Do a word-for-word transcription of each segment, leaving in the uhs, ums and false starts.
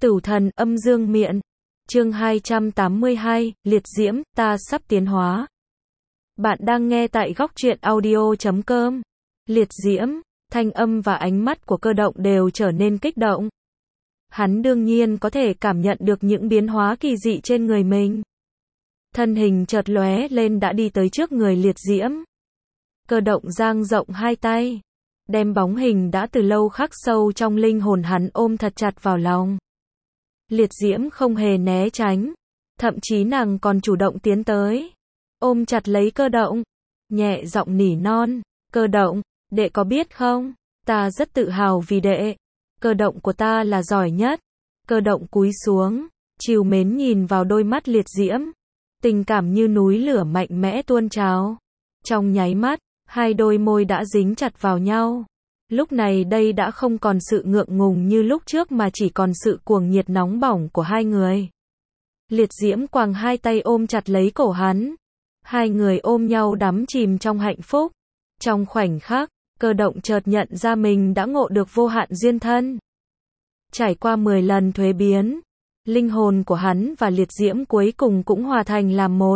Tửu thần âm dương miện. Chương hai trăm tám mươi hai, liệt diễm, ta sắp tiến hóa. Bạn đang nghe tại góc truyện audio chấm com. Liệt diễm, thanh âm và ánh mắt của Cơ Động đều trở nên kích động. Hắn đương nhiên có thể cảm nhận được những biến hóa kỳ dị trên người mình. Thân hình chợt lóe lên đã đi tới trước người liệt diễm. Cơ Động dang rộng hai tay, đem bóng hình đã từ lâu khắc sâu trong linh hồn hắn ôm thật chặt vào lòng. Liệt diễm không hề né tránh, thậm chí nàng còn chủ động tiến tới, ôm chặt lấy Cơ Động, nhẹ giọng nỉ non, Cơ Động, đệ có biết không, ta rất tự hào vì đệ, Cơ Động của ta là giỏi nhất. Cơ Động cúi xuống, trìu mến nhìn vào đôi mắt liệt diễm, tình cảm như núi lửa mạnh mẽ tuôn trào. Trong nháy mắt, hai đôi môi đã dính chặt vào nhau. Lúc này đây đã không còn sự ngượng ngùng như lúc trước mà chỉ còn sự cuồng nhiệt nóng bỏng của hai người. Liệt diễm quàng hai tay ôm chặt lấy cổ hắn. Hai người ôm nhau đắm chìm trong hạnh phúc. Trong khoảnh khắc, Cơ Động chợt nhận ra mình đã ngộ được vô hạn duyên thân. Trải qua mười lần thuế biến, linh hồn của hắn và liệt diễm cuối cùng cũng hòa thành làm một.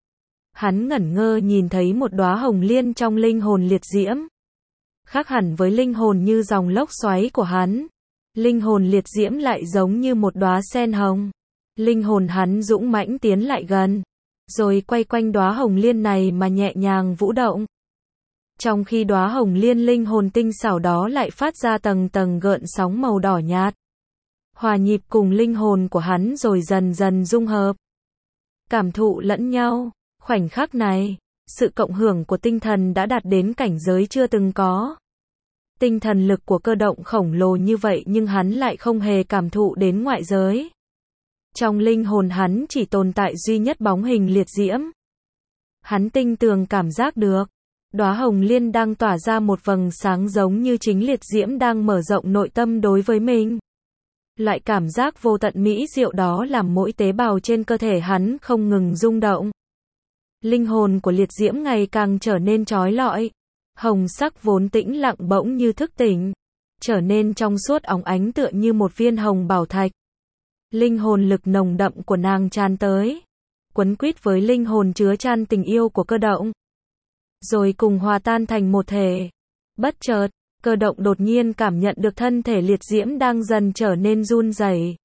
Hắn ngẩn ngơ nhìn thấy một đóa hồng liên trong linh hồn liệt diễm. Khác hẳn với linh hồn như dòng lốc xoáy của hắn, linh hồn liệt diễm lại giống như một đóa sen hồng. Linh hồn hắn dũng mãnh tiến lại gần, rồi quay quanh đóa hồng liên này mà nhẹ nhàng vũ động. Trong khi đóa hồng liên linh hồn tinh xảo đó lại phát ra tầng tầng gợn sóng màu đỏ nhạt, hòa nhịp cùng linh hồn của hắn rồi dần dần dung hợp, cảm thụ lẫn nhau. Khoảnh khắc này, sự cộng hưởng của tinh thần đã đạt đến cảnh giới chưa từng có. Tinh thần lực của Cơ Động khổng lồ như vậy nhưng hắn lại không hề cảm thụ đến ngoại giới. Trong linh hồn hắn chỉ tồn tại duy nhất bóng hình liệt diễm. Hắn tinh tường cảm giác được, đóa hồng liên đang tỏa ra một vầng sáng giống như chính liệt diễm đang mở rộng nội tâm đối với mình. Loại cảm giác vô tận mỹ diệu đó làm mỗi tế bào trên cơ thể hắn không ngừng rung động. Linh hồn của liệt diễm ngày càng trở nên chói lọi. Hồng sắc vốn tĩnh lặng bỗng như thức tỉnh, trở nên trong suốt óng ánh tựa như một viên hồng bảo thạch. Linh hồn lực nồng đậm của nàng tràn tới, quấn quýt với linh hồn chứa chan tình yêu của Cơ Động, rồi cùng hòa tan thành một thể. Bất chợt, Cơ Động đột nhiên cảm nhận được thân thể liệt diễm đang dần trở nên run rẩy.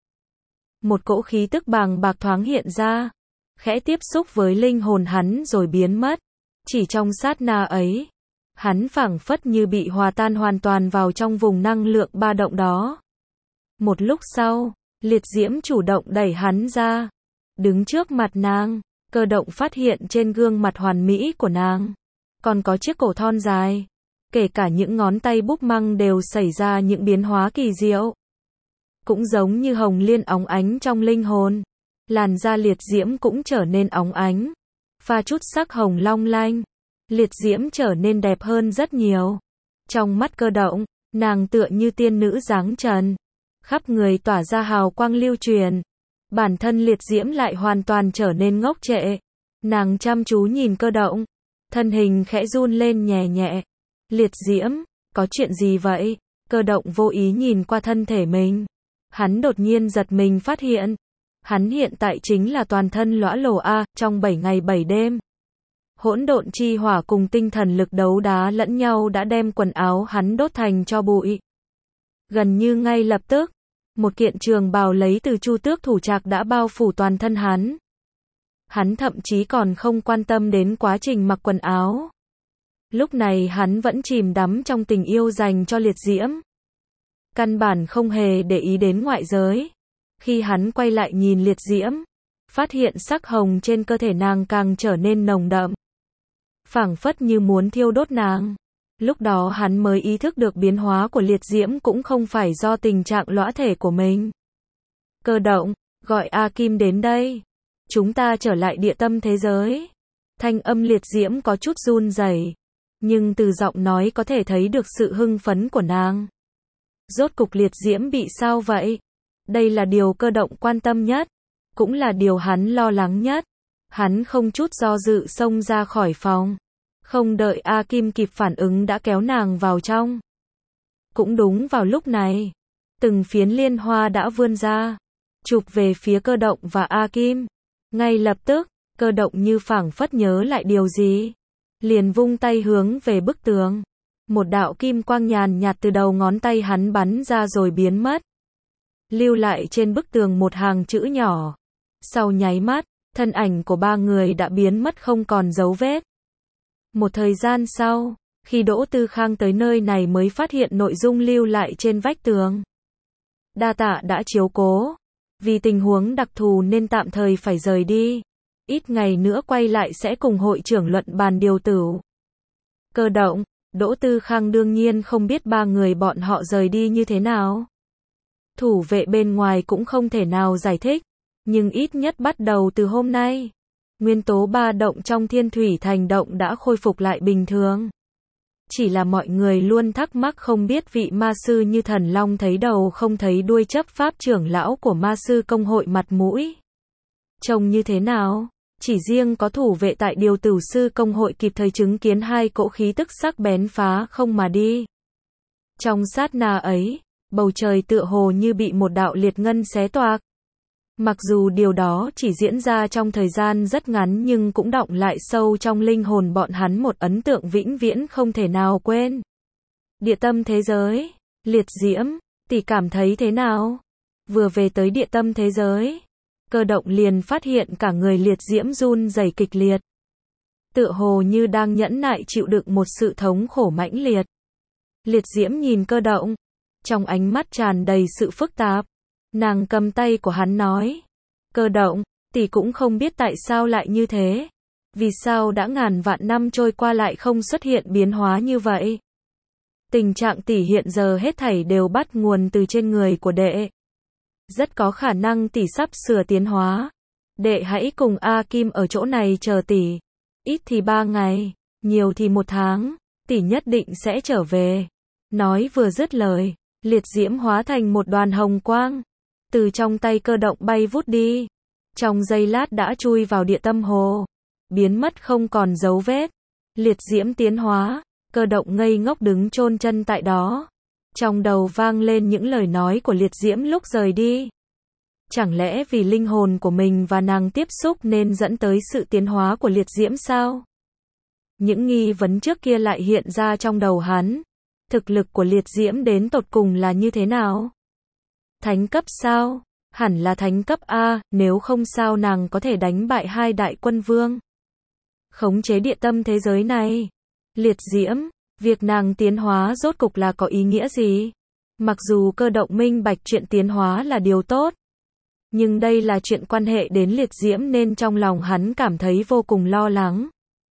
Một cỗ khí tức bàng bạc thoáng hiện ra, khẽ tiếp xúc với linh hồn hắn rồi biến mất. Chỉ trong sát na ấy, hắn phảng phất như bị hòa tan hoàn toàn vào trong vùng năng lượng ba động đó. Một lúc sau, liệt diễm chủ động đẩy hắn ra, đứng trước mặt nàng. Cơ Động phát hiện trên gương mặt hoàn mỹ của nàng còn có chiếc cổ thon dài, kể cả những ngón tay búp măng đều xảy ra những biến hóa kỳ diệu. Cũng giống như hồng liên óng ánh trong linh hồn, làn da liệt diễm cũng trở nên óng ánh, pha chút sắc hồng long lanh. Liệt diễm trở nên đẹp hơn rất nhiều. Trong mắt Cơ Động, nàng tựa như tiên nữ dáng trần, khắp người tỏa ra hào quang lưu truyền. Bản thân liệt diễm lại hoàn toàn trở nên ngốc trệ. Nàng chăm chú nhìn Cơ Động, thân hình khẽ run lên nhẹ nhẹ. Liệt diễm, có chuyện gì vậy? Cơ Động vô ý nhìn qua thân thể mình. Hắn đột nhiên giật mình phát hiện, hắn hiện tại chính là toàn thân lõa lồ a, trong bảy ngày bảy đêm. Hỗn độn chi hỏa cùng tinh thần lực đấu đá lẫn nhau đã đem quần áo hắn đốt thành tro bụi. Gần như ngay lập tức, một kiện trường bào lấy từ Chu Tước thủ trạc đã bao phủ toàn thân hắn. Hắn thậm chí còn không quan tâm đến quá trình mặc quần áo. Lúc này hắn vẫn chìm đắm trong tình yêu dành cho liệt diễm, căn bản không hề để ý đến ngoại giới. Khi hắn quay lại nhìn liệt diễm, phát hiện sắc hồng trên cơ thể nàng càng trở nên nồng đậm, phảng phất như muốn thiêu đốt nàng. Lúc đó hắn mới ý thức được biến hóa của liệt diễm cũng không phải do tình trạng lõa thể của mình. Cơ Động, gọi A Kim đến đây. Chúng ta trở lại địa tâm thế giới. Thanh âm liệt diễm có chút run rẩy, nhưng từ giọng nói có thể thấy được sự hưng phấn của nàng. Rốt cục liệt diễm bị sao vậy? Đây là điều Cơ Động quan tâm nhất, cũng là điều hắn lo lắng nhất. Hắn không chút do dự xông ra khỏi phòng. Không đợi A Kim kịp phản ứng đã kéo nàng vào trong. Cũng đúng vào lúc này, từng phiến liên hoa đã vươn ra, chụp về phía Cơ Động và A Kim. Ngay lập tức, Cơ Động như phảng phất nhớ lại điều gì, liền vung tay hướng về bức tường. Một đạo kim quang nhàn nhạt từ đầu ngón tay hắn bắn ra rồi biến mất, lưu lại trên bức tường một hàng chữ nhỏ. Sau nháy mắt, thân ảnh của ba người đã biến mất không còn dấu vết. Một thời gian sau, khi Đỗ Tư Khang tới nơi này mới phát hiện nội dung lưu lại trên vách tường. Đa tạ đã chiếu cố. Vì tình huống đặc thù nên tạm thời phải rời đi. Ít ngày nữa quay lại sẽ cùng hội trưởng luận bàn điều tửu. Cơ Động, Đỗ Tư Khang đương nhiên không biết ba người bọn họ rời đi như thế nào. Thủ vệ bên ngoài cũng không thể nào giải thích. Nhưng ít nhất bắt đầu từ hôm nay, nguyên tố ba động trong Thiên Thủy Thành động đã khôi phục lại bình thường. Chỉ là mọi người luôn thắc mắc không biết vị ma sư như Thần Long thấy đầu không thấy đuôi chấp pháp trưởng lão của ma sư công hội mặt mũi trông như thế nào. Chỉ riêng có thủ vệ tại điều tử sư công hội kịp thời chứng kiến hai cỗ khí tức sắc bén phá không mà đi. Trong sát na ấy, bầu trời tựa hồ như bị một đạo liệt ngân xé toạc. Mặc dù điều đó chỉ diễn ra trong thời gian rất ngắn nhưng cũng đọng lại sâu trong linh hồn bọn hắn một ấn tượng vĩnh viễn không thể nào quên. Địa tâm thế giới, Liệt Diễm, tỷ cảm thấy thế nào? Vừa về tới địa tâm thế giới, Cơ Động liền phát hiện cả người Liệt Diễm run rẩy kịch liệt. Tựa hồ như đang nhẫn nại chịu đựng một sự thống khổ mãnh liệt. Liệt Diễm nhìn Cơ Động, trong ánh mắt tràn đầy sự phức tạp. Nàng cầm tay của hắn nói, Cơ Động, tỷ cũng không biết tại sao lại như thế. Vì sao đã ngàn vạn năm trôi qua lại không xuất hiện biến hóa như vậy? Tình trạng tỷ hiện giờ hết thảy đều bắt nguồn từ trên người của đệ. Rất có khả năng tỷ sắp sửa tiến hóa. Đệ hãy cùng A Kim ở chỗ này chờ tỷ. Ít thì ba ngày, nhiều thì một tháng, tỷ nhất định sẽ trở về. Nói vừa dứt lời, Liệt Diễm hóa thành một đoàn hồng quang. Từ trong tay Cơ Động bay vút đi. Trong giây lát đã chui vào địa tâm hồ. Biến mất không còn dấu vết. Liệt Diễm tiến hóa. Cơ Động ngây ngốc đứng chôn chân tại đó. Trong đầu vang lên những lời nói của Liệt Diễm lúc rời đi. Chẳng lẽ vì linh hồn của mình và nàng tiếp xúc nên dẫn tới sự tiến hóa của Liệt Diễm sao? Những nghi vấn trước kia lại hiện ra trong đầu hắn. Thực lực của Liệt Diễm đến tột cùng là như thế nào? Thánh cấp sao? Hẳn là thánh cấp A, nếu không sao nàng có thể đánh bại hai đại quân vương. Khống chế địa tâm thế giới này. Liệt Diễm, việc nàng tiến hóa rốt cục là có ý nghĩa gì? Mặc dù Cơ Động minh bạch chuyện tiến hóa là điều tốt, nhưng đây là chuyện quan hệ đến Liệt Diễm nên trong lòng hắn cảm thấy vô cùng lo lắng.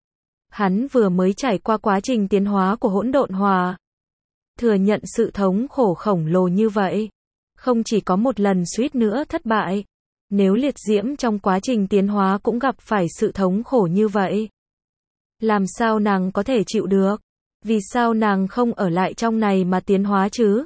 Hắn vừa mới trải qua quá trình tiến hóa của hỗn độn hòa. Thừa nhận sự thống khổ khổng lồ như vậy. Không chỉ có một lần suýt nữa thất bại. Nếu Liệt Diễm trong quá trình tiến hóa cũng gặp phải sự thống khổ như vậy, làm sao nàng có thể chịu được? Vì sao nàng không ở lại trong này mà tiến hóa chứ?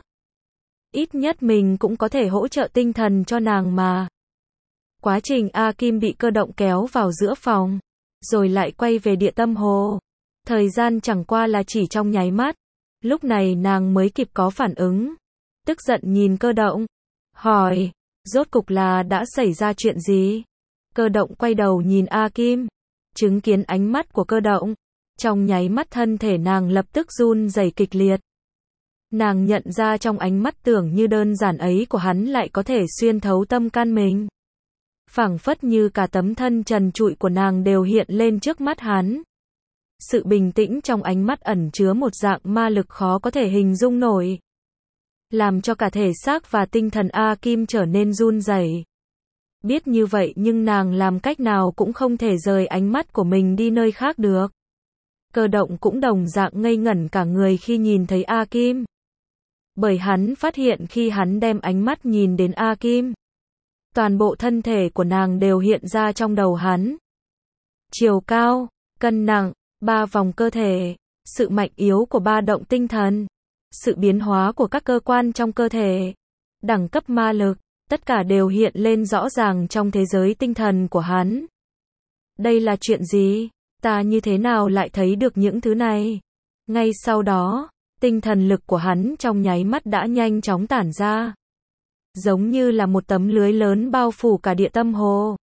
Ít nhất mình cũng có thể hỗ trợ tinh thần cho nàng mà. Quá trình A Kim bị Cơ Động kéo vào giữa phòng, rồi lại quay về địa tâm hồ. Thời gian chẳng qua là chỉ trong nháy mắt. Lúc này nàng mới kịp có phản ứng. Tức giận nhìn Cơ Động. Hỏi, rốt cục là đã xảy ra chuyện gì? Cơ Động quay đầu nhìn A Kim. Chứng kiến ánh mắt của Cơ Động. Trong nháy mắt thân thể nàng lập tức run rẩy kịch liệt. Nàng nhận ra trong ánh mắt tưởng như đơn giản ấy của hắn lại có thể xuyên thấu tâm can mình. Phảng phất như cả tấm thân trần trụi của nàng đều hiện lên trước mắt hắn. Sự bình tĩnh trong ánh mắt ẩn chứa một dạng ma lực khó có thể hình dung nổi. Làm cho cả thể xác và tinh thần A Kim trở nên run rẩy. Biết như vậy nhưng nàng làm cách nào cũng không thể rời ánh mắt của mình đi nơi khác được. Cơ Động cũng đồng dạng ngây ngẩn cả người khi nhìn thấy A Kim. Bởi hắn phát hiện khi hắn đem ánh mắt nhìn đến A Kim, toàn bộ thân thể của nàng đều hiện ra trong đầu hắn. Chiều cao, cân nặng, ba vòng cơ thể, sự mạnh yếu của ba động tinh thần, sự biến hóa của các cơ quan trong cơ thể, đẳng cấp ma lực, tất cả đều hiện lên rõ ràng trong thế giới tinh thần của hắn. Đây là chuyện gì? Ta như thế nào lại thấy được những thứ này? Ngay sau đó, tinh thần lực của hắn trong nháy mắt đã nhanh chóng tản ra. giống như là một tấm lưới lớn bao phủ cả địa tâm hồ.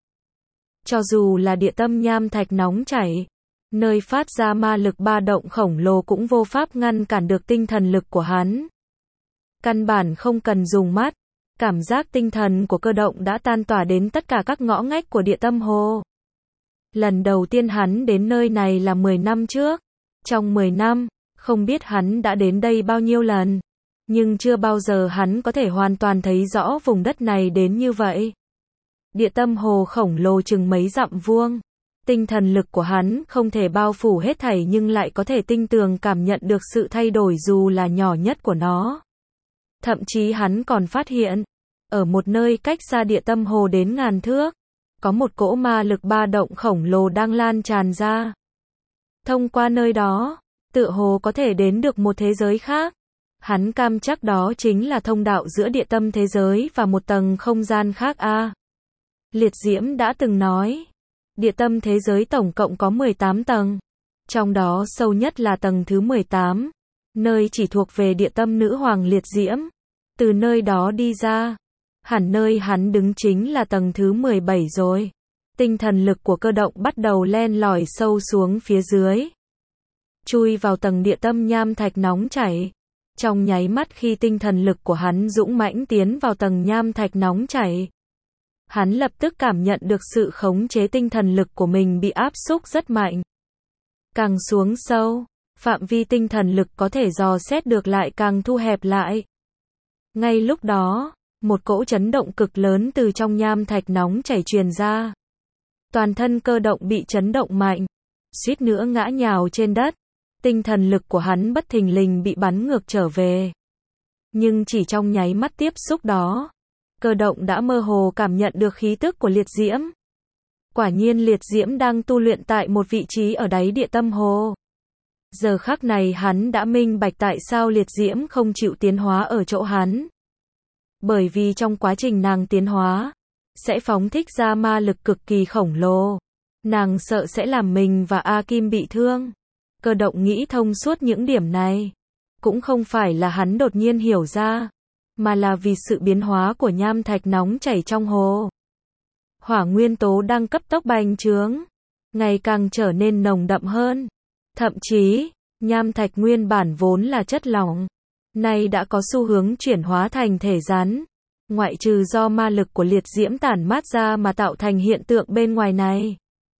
Cho dù là địa tâm nham thạch nóng chảy, nơi phát ra ma lực ba động khổng lồ cũng vô pháp ngăn cản được tinh thần lực của hắn. Căn bản không cần dùng mắt, cảm giác tinh thần của Cơ Động đã tan tỏa đến tất cả các ngõ ngách của địa tâm hồ. Lần đầu tiên hắn đến nơi này là mười năm trước. Trong mười năm, không biết hắn đã đến đây bao nhiêu lần, nhưng chưa bao giờ hắn có thể hoàn toàn thấy rõ vùng đất này đến như vậy. Địa tâm hồ khổng lồ chừng mấy dặm vuông. Tinh thần lực của hắn không thể bao phủ hết thảy nhưng lại có thể tinh tường cảm nhận được sự thay đổi dù là nhỏ nhất của nó. Thậm chí hắn còn phát hiện, ở một nơi cách xa địa tâm hồ đến ngàn thước, có một cỗ ma lực ba động khổng lồ đang lan tràn ra. Thông qua nơi đó, tựa hồ có thể đến được một thế giới khác. Hắn cam chắc đó chính là thông đạo giữa địa tâm thế giới và một tầng không gian khác a. Liệt Diễm đã từng nói, địa tâm thế giới tổng cộng có mười tám tầng. Trong đó sâu nhất là tầng thứ mười tám, nơi chỉ thuộc về địa tâm nữ hoàng Liệt Diễm. Từ nơi đó đi ra, hẳn nơi hắn đứng chính là tầng thứ mười bảy rồi. Tinh thần lực của Cơ Động bắt đầu len lỏi sâu xuống phía dưới, chui vào tầng địa tâm nham thạch nóng chảy. Trong nháy mắt khi tinh thần lực của hắn dũng mãnh tiến vào tầng nham thạch nóng chảy, hắn lập tức cảm nhận được sự khống chế tinh thần lực của mình bị áp xúc rất mạnh. Càng xuống sâu, phạm vi tinh thần lực có thể dò xét được lại càng thu hẹp lại. Ngay lúc đó, một cỗ chấn động cực lớn từ trong nham thạch nóng chảy truyền ra. Toàn thân Cơ Động bị chấn động mạnh, suýt nữa ngã nhào trên đất. Tinh thần lực của hắn bất thình lình bị bắn ngược trở về. Nhưng chỉ trong nháy mắt tiếp xúc đó, Cơ Động đã mơ hồ cảm nhận được khí tức của Liệt Diễm. Quả nhiên Liệt Diễm đang tu luyện tại một vị trí ở đáy địa tâm hồ. Giờ khắc này hắn đã minh bạch tại sao Liệt Diễm không chịu tiến hóa ở chỗ hắn. Bởi vì trong quá trình nàng tiến hóa, sẽ phóng thích ra ma lực cực kỳ khổng lồ. Nàng sợ sẽ làm mình và A Kim bị thương. Cơ Động nghĩ thông suốt những điểm này. Cũng không phải là hắn đột nhiên hiểu ra, mà là vì sự biến hóa của nham thạch nóng chảy trong hồ. Hỏa nguyên tố đang cấp tốc bành trướng, ngày càng trở nên nồng đậm hơn. Thậm chí, nham thạch nguyên bản vốn là chất lỏng, nay đã có xu hướng chuyển hóa thành thể rắn. Ngoại trừ do ma lực của Liệt Diễm tản mát ra mà tạo thành hiện tượng bên ngoài này,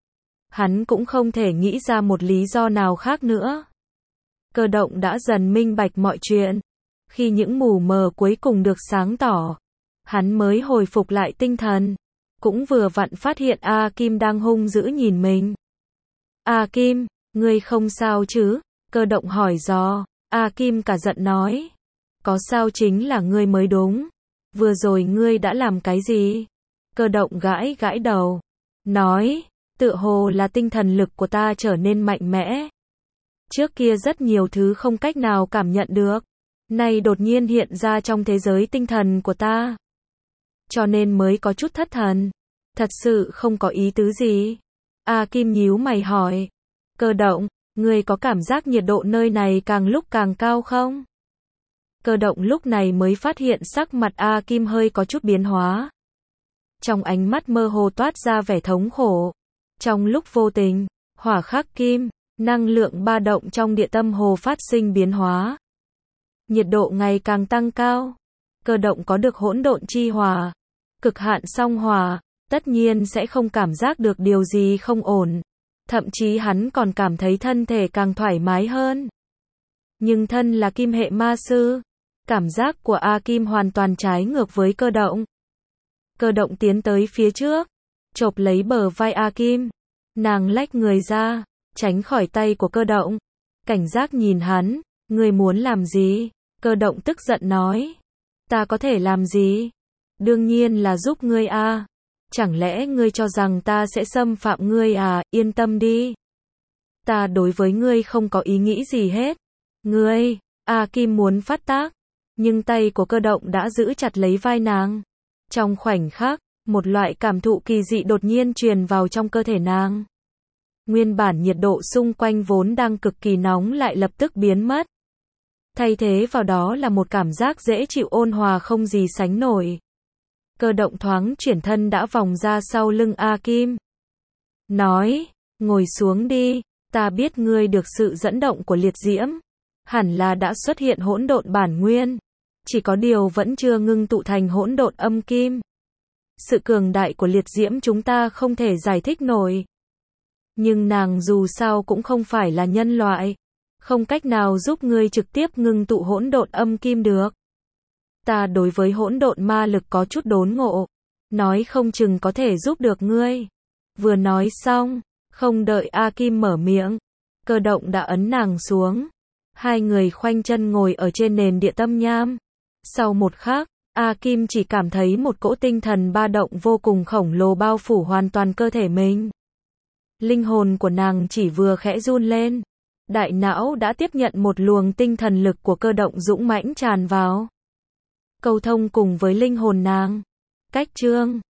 hắn cũng không thể nghĩ ra một lý do nào khác nữa. Cơ Động đã dần minh bạch mọi chuyện. Khi những mù mờ cuối cùng được sáng tỏ, hắn mới hồi phục lại tinh thần. Cũng vừa vặn phát hiện A Kim đang hung dữ nhìn mình. A Kim, ngươi không sao chứ? Cơ Động hỏi dò. A Kim cả giận nói, có sao chính là ngươi mới đúng. Vừa rồi ngươi đã làm cái gì? Cơ Động gãi gãi đầu, nói, tựa hồ là tinh thần lực của ta trở nên mạnh mẽ. Trước kia rất nhiều thứ không cách nào cảm nhận được, nay đột nhiên hiện ra trong thế giới tinh thần của ta. Cho nên mới có chút thất thần. Thật sự không có ý tứ gì. A Kim nhíu mày hỏi. Cơ Động, ngươi có cảm giác nhiệt độ nơi này càng lúc càng cao không? Cơ Động lúc này mới phát hiện sắc mặt A Kim hơi có chút biến hóa. Trong ánh mắt mơ hồ toát ra vẻ thống khổ. Trong lúc vô tình, hỏa khắc kim, năng lượng ba động trong địa tâm hồ phát sinh biến hóa. Nhiệt độ ngày càng tăng cao. Cơ Động có được hỗn độn chi hỏa, cực hạn song hỏa, tất nhiên sẽ không cảm giác được điều gì không ổn. Thậm chí hắn còn cảm thấy thân thể càng thoải mái hơn. Nhưng thân là kim hệ ma sư, cảm giác của A Kim hoàn toàn trái ngược với Cơ Động. Cơ Động tiến tới phía trước, chộp lấy bờ vai A Kim. Nàng lách người ra, tránh khỏi tay của Cơ Động. Cảnh giác nhìn hắn, ngươi muốn làm gì? Cơ Động tức giận nói, ta có thể làm gì? Đương nhiên là giúp ngươi a. Chẳng lẽ ngươi cho rằng ta sẽ xâm phạm ngươi à? Yên tâm đi. Ta đối với ngươi không có ý nghĩ gì hết. Ngươi, A Kim muốn phát tác, nhưng tay của Cơ Động đã giữ chặt lấy vai nàng. Trong khoảnh khắc, một loại cảm thụ kỳ dị đột nhiên truyền vào trong cơ thể nàng. Nguyên bản nhiệt độ xung quanh vốn đang cực kỳ nóng lại lập tức biến mất. Thay thế vào đó là một cảm giác dễ chịu ôn hòa không gì sánh nổi. Cơ động thoáng chuyển thân đã vòng ra sau lưng A Kim. Nói, ngồi xuống đi, ta biết ngươi được sự dẫn động của liệt diễm. Hẳn là đã xuất hiện hỗn độn bản nguyên. Chỉ có điều vẫn chưa ngưng tụ thành hỗn độn âm kim. Sự cường đại của liệt diễm chúng ta không thể giải thích nổi. Nhưng nàng dù sao cũng không phải là nhân loại. Không cách nào giúp ngươi trực tiếp ngưng tụ hỗn độn âm kim được. Ta đối với hỗn độn ma lực có chút đốn ngộ. Nói không chừng có thể giúp được ngươi. Vừa nói xong, không đợi A Kim mở miệng. Cơ động đã ấn nàng xuống. Hai người khoanh chân ngồi ở trên nền địa tâm nham. Sau một khắc, A Kim chỉ cảm thấy một cỗ tinh thần ba động vô cùng khổng lồ bao phủ hoàn toàn cơ thể mình. Linh hồn của nàng chỉ vừa khẽ run lên. Đại não đã tiếp nhận một luồng tinh thần lực của cơ động dũng mãnh tràn vào. Cầu thông cùng với linh hồn nàng. Cách chương